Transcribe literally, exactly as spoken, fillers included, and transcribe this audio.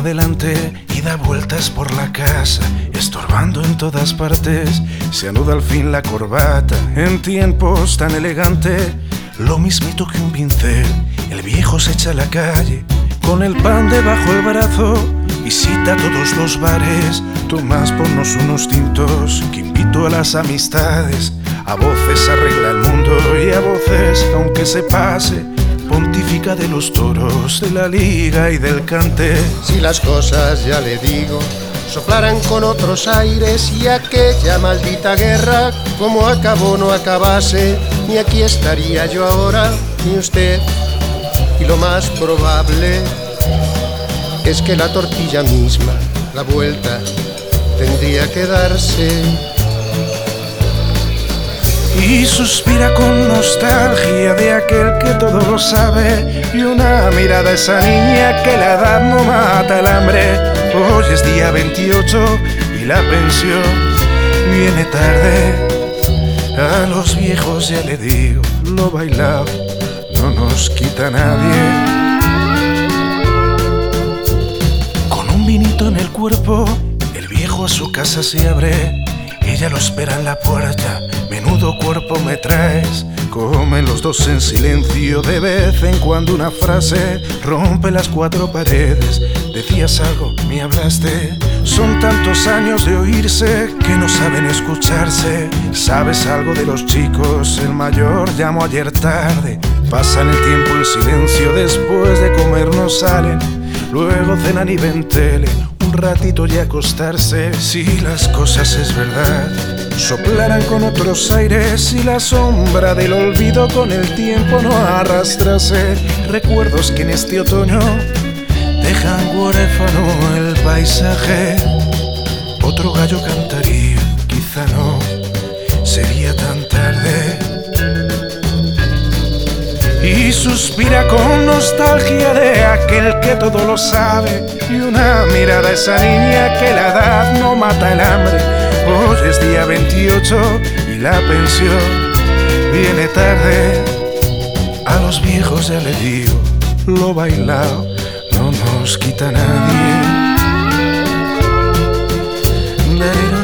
por delante y da vueltas por la casa, estorbando en todas partes. Se anuda al fin la corbata en tiempos tan elegantes. Lo mismito que un pincel, el viejo se echa a la calle con el pan debajo el brazo. Visita todos los bares, Tomás, ponnos unos tintos, que invito a las amistades. A voces arregla el mundo y a voces, aunque se pase, pontifica de los toros, de la liga y del cante. Si las cosas, ya le digo, soplaran con otros aires y aquella maldita guerra, como acabó no acabase, ni aquí estaría yo ahora, ni usted. Y lo más probable es que la tortilla misma, la vuelta, tendría que darse. Y suspira con nostalgia de aquel que todo lo sabe, y una mirada a esa niña que la edad no mata el hambre. Hoy es día veintiocho y la pensión viene tarde. A los viejos ya le digo, lo bailado no nos quita nadie. Con un vinito en el cuerpo, el viejo a su casa se abre. Ella lo espera en la puerta, menudo cuerpo me traes. Comen los dos en silencio, de vez en cuando una frase rompe las cuatro paredes. Decías algo, me hablaste. Son tantos años de oírse que no saben escucharse. ¿Sabes algo de los chicos? El mayor llamó ayer tarde. Pasan el tiempo en silencio, después de comer no salen. Luego cenan y ven tele, un ratito y acostarse. Si las cosas es verdad, soplaran con otros aires y la sombra del olvido con el tiempo no arrastrase. Recuerdos que en este otoño dejan huérfano el paisaje. Otro gallo cantaría, quizá no, sería tan tarde. Y suspira con nostalgia de aquel que todo lo sabe, y una mirada a esa niña que la edad no mata el hambre. Hoy es día veintiocho y la pensión viene tarde. A los viejos ya le digo, lo bailado no nos quita nadie.